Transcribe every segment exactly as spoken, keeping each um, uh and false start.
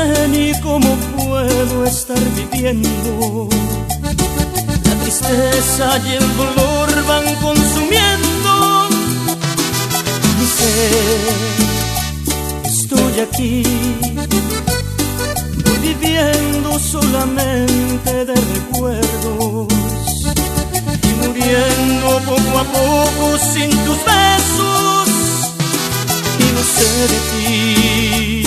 sé ni cómo puedo estar viviendo. La tristeza y el dolor van consumiendo mi ser. Estoy aquí, voy viviendo solamente de recuerdos y muriendo poco a poco sin tus besos, y no sé de ti.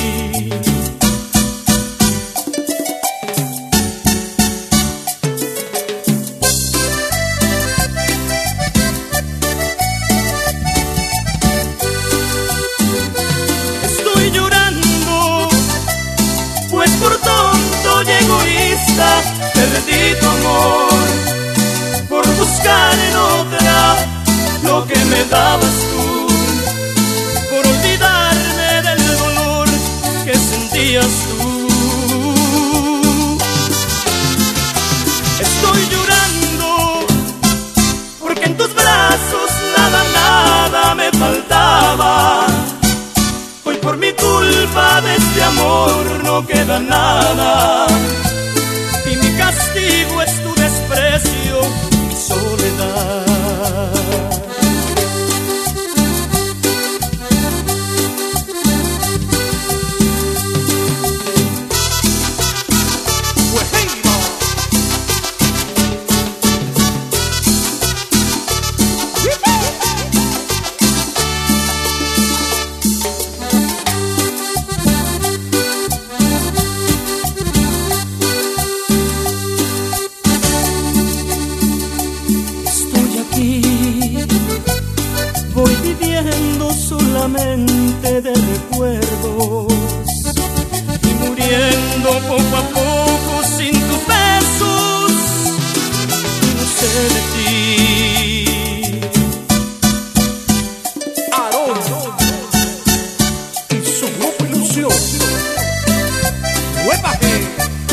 Estoy llorando, pues por tonto y egoísta perdí tu amor, por buscar en otra lo que me dabas tú, por olvidarme del dolor que sentías tú. Estoy llorando porque en tus brazos nada, nada me faltaba. Hoy por mi culpa de este amor no queda nada, y mi castigo es tu desprecio, mi soledad. Voy viviendo solamente de recuerdos y muriendo poco a poco sin tus besos, y no sé de ti. Aarón y su grupo Ilusión. ¡Huepaje!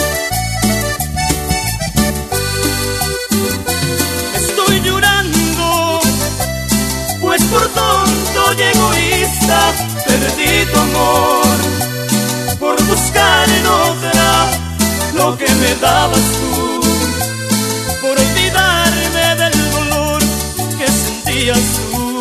Estoy llorando, pues por tonto y egoísta perdí tu amor, por buscar en otra lo que me dabas tú, por olvidarme del dolor que sentías tú.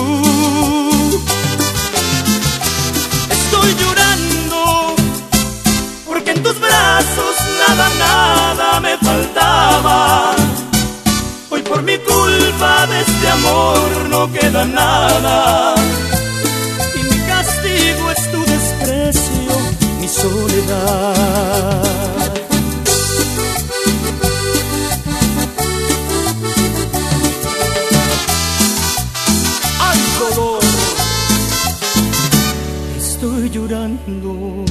Estoy llorando porque en tus brazos nada, nada me faltaba. Hoy por mi culpa de este amor no queda nada, y mi castigo es tu desprecio, mi soledad. ¡Ay, dolor! Estoy llorando